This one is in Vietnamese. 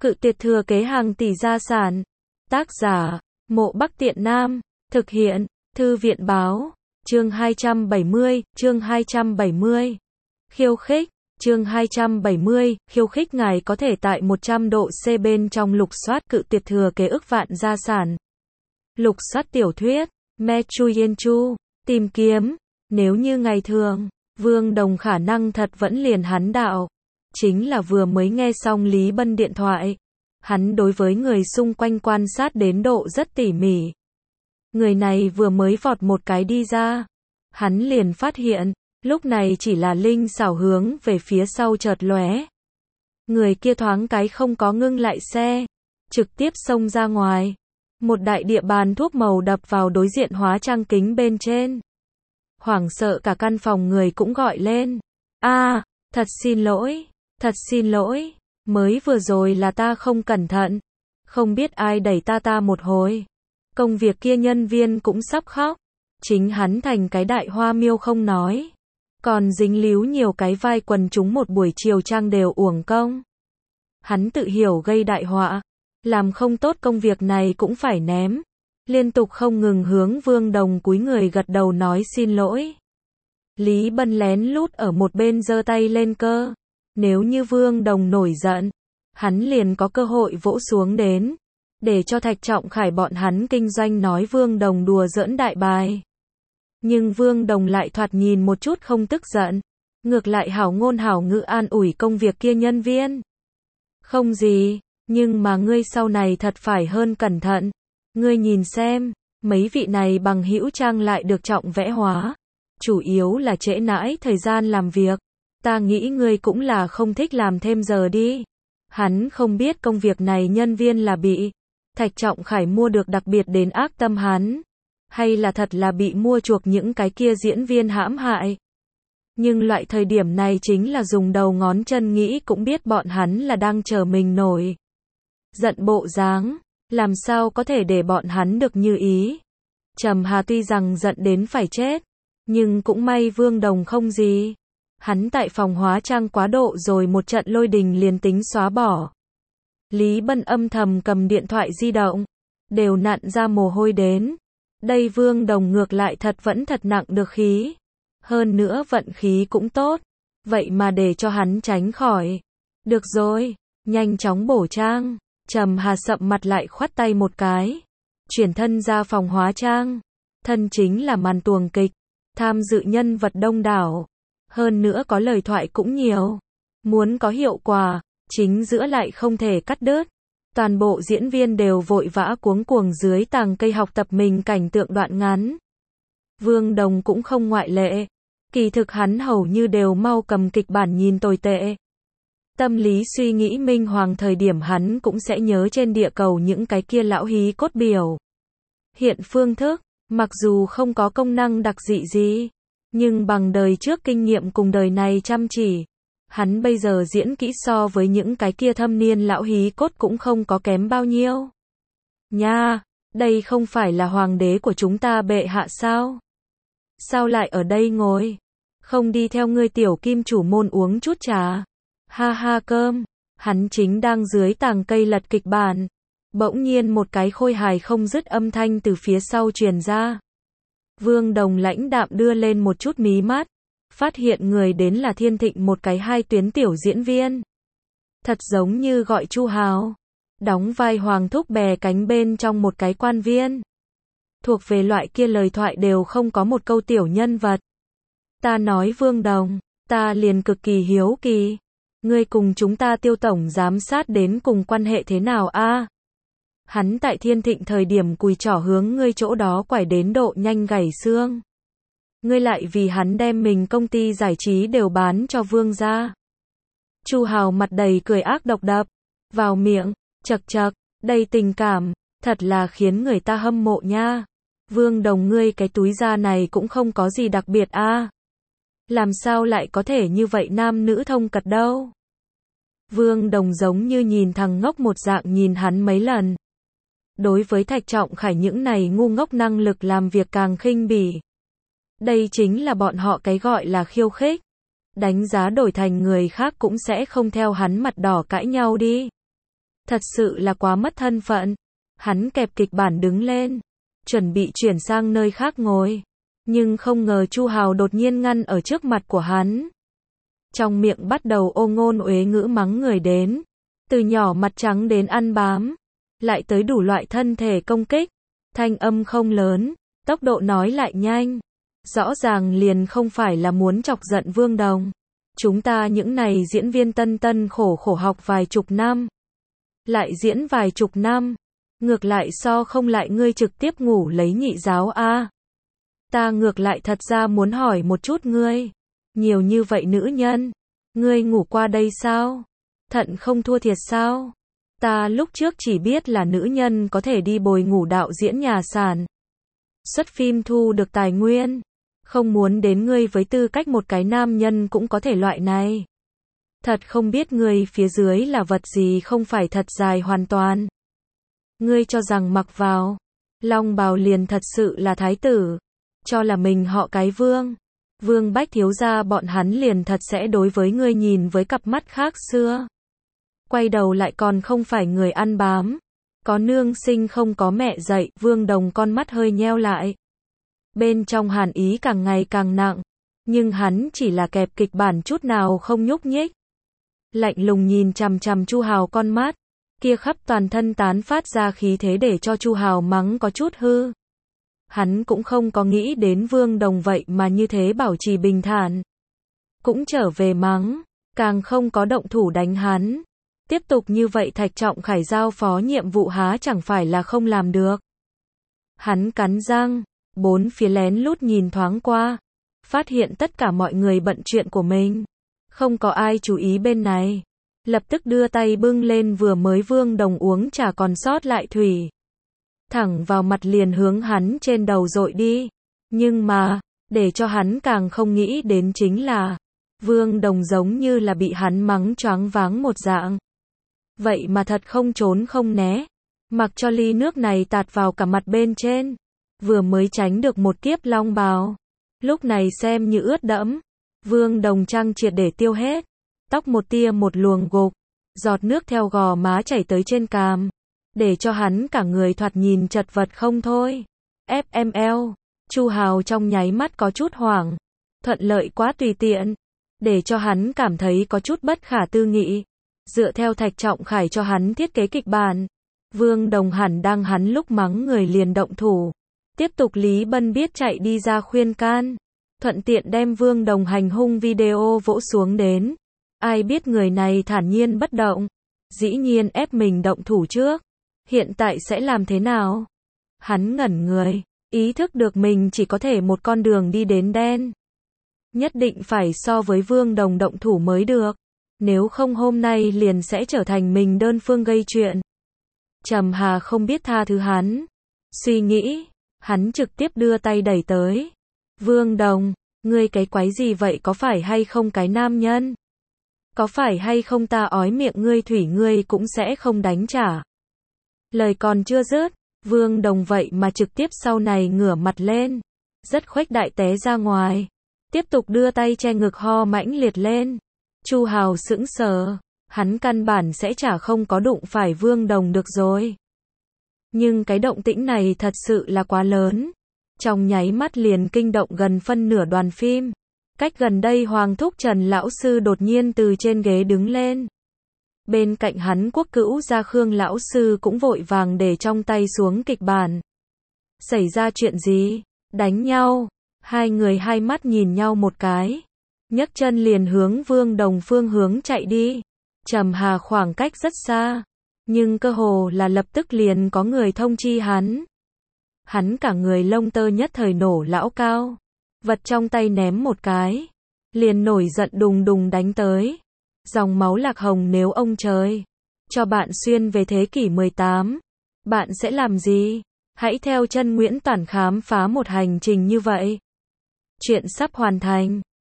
Cự tuyệt thừa kế hàng tỷ gia sản. Tác giả, Mộ Bắc Tiện Nam. Thực hiện, Thư viện báo. Chương 270. Khiêu khích. Chương 270, khiêu khích ngài có thể tại 100 độ C bên trong lục soát cự tuyệt thừa kế ức vạn gia sản. Lục soát tiểu thuyết, Me Chu Yen Chu, tìm kiếm. Nếu như ngày thường, Vương Đồng khả năng thật vẫn liền hắn đạo. Chính là vừa mới nghe xong Lý Bân điện thoại. Hắn đối với người xung quanh quan sát đến độ rất tỉ mỉ. Người này vừa mới vọt một cái đi ra. Hắn liền phát hiện, lúc này chỉ là linh xảo hướng về phía sau chợt lóe. Người kia thoáng cái không có ngưng lại xe, trực tiếp xông ra ngoài. Một đại địa bàn thuốc màu đập vào đối diện hóa trang kính bên trên. Hoảng sợ cả căn phòng người cũng gọi lên. Thật xin lỗi, mới vừa rồi là ta không cẩn thận. Không biết ai đẩy ta một hồi. Công việc kia nhân viên cũng sắp khóc. Chính hắn thành cái đại hoa miêu không nói. Còn dính líu nhiều cái vai quần chúng một buổi chiều trang đều uổng công. Hắn tự hiểu gây đại họa. Làm không tốt công việc này cũng phải ném. Liên tục không ngừng hướng Vương Đồng cúi người gật đầu nói xin lỗi. Lý Bân lén lút ở một bên giơ tay lên cơ. Nếu như Vương Đồng nổi giận, hắn liền có cơ hội vỗ xuống đến. Để cho Thạch Trọng Khải bọn hắn kinh doanh nói Vương Đồng đùa giỡn đại bài. Nhưng Vương Đồng lại thoạt nhìn một chút không tức giận. Ngược lại hảo ngôn hảo ngữ an ủi công việc kia nhân viên. Không gì, nhưng mà ngươi sau này thật phải hơn cẩn thận. Ngươi nhìn xem, mấy vị này bằng hữu trang lại được trọng vẽ hóa. Chủ yếu là trễ nãi thời gian làm việc. Ta nghĩ ngươi cũng là không thích làm thêm giờ đi. Hắn không biết công việc này nhân viên là bị Thạch Trọng Khải mua được đặc biệt đến ác tâm hắn. Hay là thật là bị mua chuộc những cái kia diễn viên hãm hại. Nhưng loại thời điểm này chính là dùng đầu ngón chân nghĩ cũng biết bọn hắn là đang chờ mình nổi giận bộ dáng. Làm sao có thể để bọn hắn được như ý. Trầm Hà tuy rằng giận đến phải chết. Nhưng cũng may Vương Đồng không gì. Hắn tại phòng hóa trang quá độ rồi một trận lôi đình liền tính xóa bỏ. Lý Bân âm thầm cầm điện thoại di động. Đều nặn ra mồ hôi đến. Đây Vương Đồng ngược lại vẫn thật nặng được khí. Hơn nữa vận khí cũng tốt. Vậy mà để cho hắn tránh khỏi. Được rồi, nhanh chóng bổ trang. Trầm Hà sậm mặt lại khoát tay một cái. Chuyển thân ra phòng hóa trang. Thân chính là màn tuồng kịch. Tham dự nhân vật đông đảo. Hơn nữa có lời thoại cũng nhiều. Muốn có hiệu quả, chính giữa lại không thể cắt đứt. Toàn bộ diễn viên đều vội vã cuống cuồng dưới tàng cây học tập mình cảnh tượng đoạn ngắn. Vương Đồng cũng không ngoại lệ. Kỳ thực hắn hầu như đều mau cầm kịch bản nhìn tồi tệ. Tâm lý suy nghĩ minh hoàng thời điểm hắn cũng sẽ nhớ trên địa cầu những cái kia lão hí cốt biểu. Hiện phương thức, mặc dù không có công năng đặc dị gì, nhưng bằng đời trước kinh nghiệm cùng đời này chăm chỉ. Hắn bây giờ diễn kỹ so với những cái kia thâm niên lão hí cốt cũng không có kém bao nhiêu. Nha, đây không phải là hoàng đế của chúng ta bệ hạ sao? Sao lại ở đây ngồi? Không đi theo ngươi tiểu kim chủ môn uống chút trà. Ha ha cơm. Hắn chính đang dưới tàng cây lật kịch bản. Bỗng nhiên một cái khôi hài không dứt âm thanh từ phía sau truyền ra. Vương Đồng lãnh đạm đưa lên một chút mí mắt. Phát hiện người đến là Thiên Thịnh một cái hai tuyến tiểu diễn viên. Thật giống như gọi Chu Hào. Đóng vai Hoàng Thúc bè cánh bên trong một cái quan viên. Thuộc về loại kia lời thoại đều không có một câu tiểu nhân vật. Ta nói Vương Đồng, ta liền cực kỳ hiếu kỳ. Ngươi cùng chúng ta Tiêu tổng giám sát đến cùng quan hệ thế nào a? Hắn tại Thiên Thịnh thời điểm cùi trỏ hướng ngươi chỗ đó quải đến độ nhanh gãy xương. Ngươi lại vì hắn đem mình công ty giải trí đều bán cho Vương gia. Chu Hào mặt đầy cười ác độc đập vào miệng, chậc chậc, đầy tình cảm, thật là khiến người ta hâm mộ nha. Vương Đồng ngươi cái túi da này cũng không có gì đặc biệt a. Làm sao lại có thể như vậy nam nữ thông cật đâu. Vương Đồng giống như nhìn thằng ngốc một dạng nhìn hắn mấy lần. Đối với Thạch Trọng Khải những này ngu ngốc năng lực làm việc càng khinh bỉ. Đây chính là bọn họ cái gọi là khiêu khích. Đánh giá đổi thành người khác cũng sẽ không theo hắn mặt đỏ cãi nhau đi. Thật sự là quá mất thân phận. Hắn kẹp kịch bản đứng lên, chuẩn bị chuyển sang nơi khác ngồi. Nhưng không ngờ Chu Hào đột nhiên ngăn ở trước mặt của hắn. Trong miệng bắt đầu ô ngôn uế ngữ mắng người đến. Từ nhỏ mặt trắng đến ăn bám. Lại tới đủ loại thân thể công kích. Thanh âm không lớn, tốc độ nói lại nhanh. Rõ ràng liền không phải là muốn chọc giận Vương Đồng. Chúng ta những này diễn viên tân tân khổ khổ học vài chục năm. Lại diễn vài chục năm. Ngược lại so không lại ngươi trực tiếp ngủ lấy nhị giáo a. Ta ngược lại thật ra muốn hỏi một chút ngươi. Nhiều như vậy nữ nhân. Ngươi ngủ qua đây sao? Thận không thua thiệt sao? Ta lúc trước chỉ biết là nữ nhân có thể đi bồi ngủ đạo diễn nhà sản. Xuất phim thu được tài nguyên. Không muốn đến ngươi với tư cách một cái nam nhân cũng có thể loại này. Thật không biết ngươi phía dưới là vật gì không phải thật dài hoàn toàn. Ngươi cho rằng mặc vào long bào liền thật sự là thái tử. Cho là mình họ cái Vương. Vương Bách thiếu gia bọn hắn liền thật sẽ đối với ngươi nhìn với cặp mắt khác xưa. Quay đầu lại còn không phải người ăn bám. Có nương sinh không có mẹ dạy. Vương Đồng con mắt hơi nheo lại. Bên trong hàn ý càng ngày càng nặng. Nhưng hắn chỉ là kẹp kịch bản chút nào không nhúc nhích. Lạnh lùng nhìn chằm chằm Chu Hào con mắt. Kia khắp toàn thân tán phát ra khí thế để cho Chu Hào mắng có chút hư. Hắn cũng không có nghĩ đến Vương Đồng vậy mà như thế bảo trì bình thản. Cũng trở về mắng. Càng không có động thủ đánh hắn. Tiếp tục như vậy Thạch Trọng Khải giao phó nhiệm vụ há chẳng phải là không làm được. Hắn cắn răng. Bốn phía lén lút nhìn thoáng qua. Phát hiện tất cả mọi người bận chuyện của mình. Không có ai chú ý bên này. Lập tức đưa tay bưng lên vừa mới Vương Đồng uống trà còn sót lại thủy. Thẳng vào mặt liền hướng hắn trên đầu dội đi. Nhưng mà, để cho hắn càng không nghĩ đến chính là, Vương Đồng giống như là bị hắn mắng choáng váng một dạng. Vậy mà thật không trốn không né. Mặc cho ly nước này tạt vào cả mặt bên trên. Vừa mới tránh được một kiếp long bào. Lúc này xem như ướt đẫm. Vương Đồng trăng triệt để tiêu hết. Tóc một tia một luồng gục. Giọt nước theo gò má chảy tới trên cằm. Để cho hắn cả người thoạt nhìn chật vật không thôi. FML. Chu Hào trong nháy mắt có chút hoảng. Thuận lợi quá tùy tiện. Để cho hắn cảm thấy có chút bất khả tư nghị. Dựa theo Thạch Trọng Khải cho hắn thiết kế kịch bản. Vương Đồng hẳn đang hắn lúc mắng người liền động thủ. Tiếp tục Lý Bân biết chạy đi ra khuyên can. Thuận tiện đem Vương Đồng hành hung video vỗ xuống đến. Ai biết người này thản nhiên bất động. Dĩ nhiên ép mình động thủ trước. Hiện tại sẽ làm thế nào? Hắn ngẩn người. Ý thức được mình chỉ có thể một con đường đi đến đen. Nhất định phải so với Vương Đồng động thủ mới được. Nếu không hôm nay liền sẽ trở thành mình đơn phương gây chuyện. Trầm Hà không biết tha thứ hắn. Suy nghĩ. Hắn trực tiếp đưa tay đẩy tới. Vương Đồng, ngươi cái quái gì vậy, có phải hay không cái nam nhân? Có phải hay không ta ói miệng ngươi thủy ngươi cũng sẽ không đánh trả. Lời còn chưa dứt, Vương Đồng vậy mà trực tiếp sau này ngửa mặt lên. Rất khuếch đại té ra ngoài. Tiếp tục đưa tay che ngực ho mãnh liệt lên. Chu Hào sững sờ. Hắn căn bản sẽ chả không có đụng phải Vương Đồng được rồi. Nhưng cái động tĩnh này thật sự là quá lớn. Trong nháy mắt liền kinh động gần phân nửa đoàn phim. Cách gần đây Hoàng Thúc Trần lão sư đột nhiên từ trên ghế đứng lên. Bên cạnh hắn Quốc Cữu Gia Khương lão sư cũng vội vàng để trong tay xuống kịch bản. Xảy ra chuyện gì? Đánh nhau. Hai người hai mắt nhìn nhau một cái. Nhấc chân liền hướng Vương Đồng phương hướng chạy đi. Trầm Hà khoảng cách rất xa. Nhưng cơ hồ là lập tức liền có người thông chi hắn. Hắn cả người lông tơ nhất thời nổ lão cao. Vật trong tay ném một cái. Liền nổi giận đùng đùng đánh tới. Dòng máu lạc hồng, nếu ông trời cho bạn xuyên về thế kỷ 18, bạn sẽ làm gì? Hãy theo chân Nguyễn Toản khám phá một hành trình như vậy. Chuyện sắp hoàn thành.